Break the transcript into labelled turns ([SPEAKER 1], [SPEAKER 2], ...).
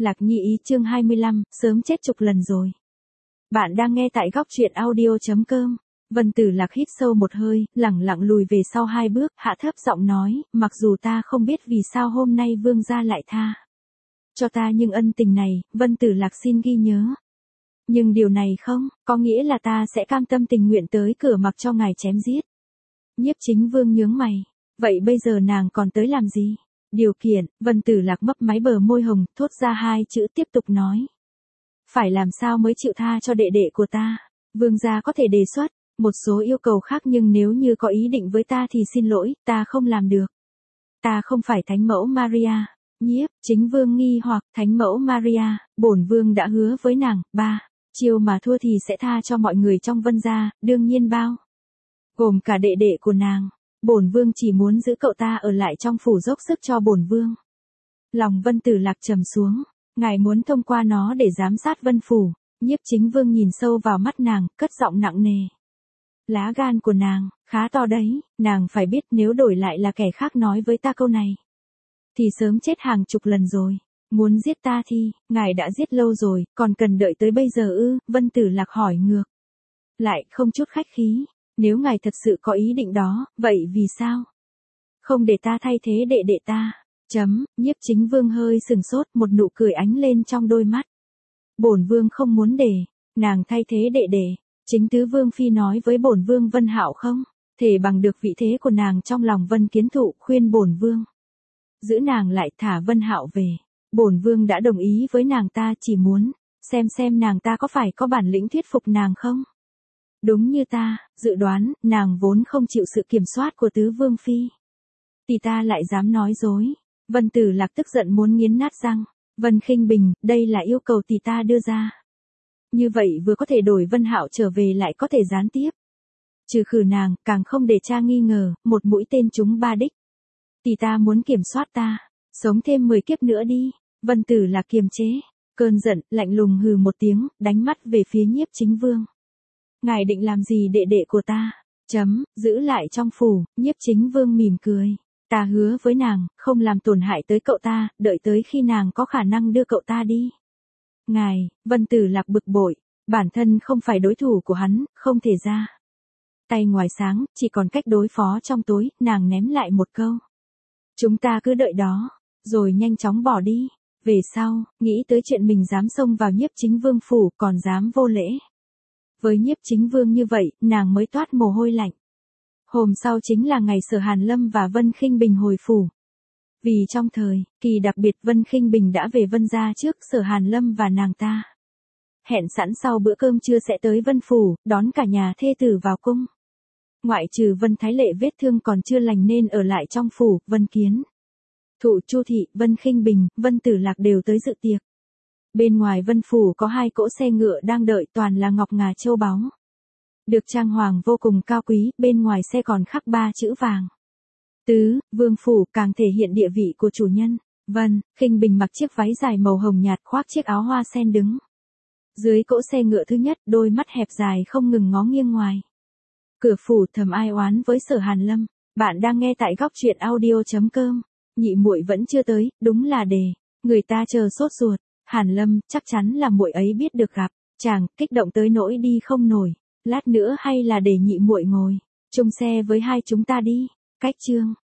[SPEAKER 1] Lạc Nhi ý chương 25, sớm chết chục lần rồi. Bạn đang nghe tại góc truyện audio.com. Vân Tử Lạc hít sâu một hơi, lẳng lặng lùi về sau 2 bước, hạ thấp giọng nói, mặc dù ta không biết vì sao hôm nay vương gia lại tha cho ta nhưng ân tình này, Vân Tử Lạc xin ghi nhớ. Nhưng điều này không, có nghĩa là ta sẽ cam tâm tình nguyện tới cửa mặc cho ngài chém giết. Nhiếp Chính Vương nhướng mày, vậy bây giờ nàng còn tới làm gì? Điều kiện, Vân Tử Lạc mấp máy bờ môi hồng, thốt ra 2 chữ tiếp tục nói. Phải làm sao mới chịu tha cho đệ đệ của ta? Vương gia có thể đề xuất một số yêu cầu khác nhưng nếu như có ý định với ta thì xin lỗi, ta không làm được. Ta không phải Thánh Mẫu Maria. Nhiếp Chính Vương nghi hoặc, Thánh Mẫu Maria, bổn vương đã hứa với nàng, 3 chiêu mà thua thì sẽ tha cho mọi người trong Vân gia, đương nhiên bao gồm cả đệ đệ của nàng. Bổn vương chỉ muốn giữ cậu ta ở lại trong phủ dốc sức cho bổn vương. Lòng Vân Tử Lạc trầm xuống, ngài muốn thông qua nó để giám sát Vân phủ. Nhiếp Chính Vương nhìn sâu vào mắt nàng, cất giọng nặng nề. Lá gan của nàng khá to đấy, nàng phải biết nếu đổi lại là kẻ khác nói với ta câu này thì sớm chết hàng chục lần rồi. Muốn giết ta thì, ngài đã giết lâu rồi, còn cần đợi tới bây giờ ư? Vân Tử Lạc hỏi ngược lại không chút khách khí. Nếu ngài thật sự có ý định đó, vậy vì sao không để ta thay thế đệ đệ ta? Nhiếp Chính Vương hơi sừng sốt, một nụ cười ánh lên trong đôi mắt. Bổn vương không muốn để nàng thay thế đệ đệ. Chính tứ vương phi nói với bổn vương Vân Hạo không thể bằng được vị thế của nàng trong lòng Vân Kiến Thụ, khuyên bổn vương giữ nàng lại, thả Vân Hạo về. Bổn vương đã đồng ý với nàng, ta chỉ muốn xem nàng ta có phải có bản lĩnh thuyết phục nàng không. Đúng như ta dự đoán, nàng vốn không chịu sự kiểm soát của tứ vương phi. Thì ta lại dám nói dối. Vân Tử Lạc tức giận muốn nghiến nát răng. Vân Khinh Bình, đây là yêu cầu tỷ ta đưa ra. Như vậy vừa có thể đổi Vân Hạo trở về lại có thể gián tiếp trừ khử nàng, càng không để cha nghi ngờ, một mũi tên trúng 3 đích. Tỷ ta muốn kiểm soát ta, sống thêm 10 kiếp nữa đi. Vân Tử Lạc kiềm chế cơn giận, lạnh lùng hừ một tiếng, đánh mắt về phía Nhiếp Chính Vương. Ngài định làm gì đệ đệ của ta? Giữ lại trong phủ. Nhiếp Chính Vương mỉm cười. Ta hứa với nàng, không làm tổn hại tới cậu ta, đợi tới khi nàng có khả năng đưa cậu ta đi. Ngài, Vân Tử Lạc bực bội, bản thân không phải đối thủ của hắn, không thể ra tay ngoài sáng, chỉ còn cách đối phó trong tối. Nàng ném lại một câu. Chúng ta cứ đợi đó, rồi nhanh chóng bỏ đi. Về sau, nghĩ tới chuyện mình dám xông vào Nhiếp Chính Vương phủ, còn dám vô lễ với Nhiếp Chính Vương như vậy, nàng mới toát mồ hôi lạnh. Hôm sau chính là ngày Sở Hàn Lâm và Vân Khinh Bình hồi phủ. Vì trong thời kỳ đặc biệt, Vân Khinh Bình đã về Vân gia trước Sở Hàn Lâm và nàng ta hẹn sẵn sau bữa cơm trưa sẽ tới Vân phủ, đón cả nhà thê tử vào cung. Ngoại trừ Vân Thái Lệ vết thương còn chưa lành nên ở lại trong phủ, Vân Kiến Thụ, Chu thị, Vân Khinh Bình, Vân Tử Lạc đều tới dự tiệc. Bên ngoài Vân phủ có 2 cỗ xe ngựa đang đợi, toàn là ngọc ngà châu báu, được trang hoàng vô cùng cao quý, bên ngoài xe còn khắc 3 chữ vàng. Tứ Vương phủ, càng thể hiện địa vị của chủ nhân. Vân Khinh Bình mặc chiếc váy dài màu hồng nhạt, khoác chiếc áo hoa sen đứng dưới cỗ xe ngựa thứ nhất, đôi mắt hẹp dài không ngừng ngó nghiêng ngoài cửa phủ, thầm ai oán với Sở Hàn Lâm. Bạn đang nghe tại góc truyện audio.com. Nhị muội vẫn chưa tới, đúng là để người ta chờ sốt ruột. Hàn Lâm, chắc chắn là muội ấy biết được gặp chàng, kích động tới nỗi đi không nổi. Lát nữa hay là để nhị muội ngồi chung xe với hai chúng ta đi. Cách chương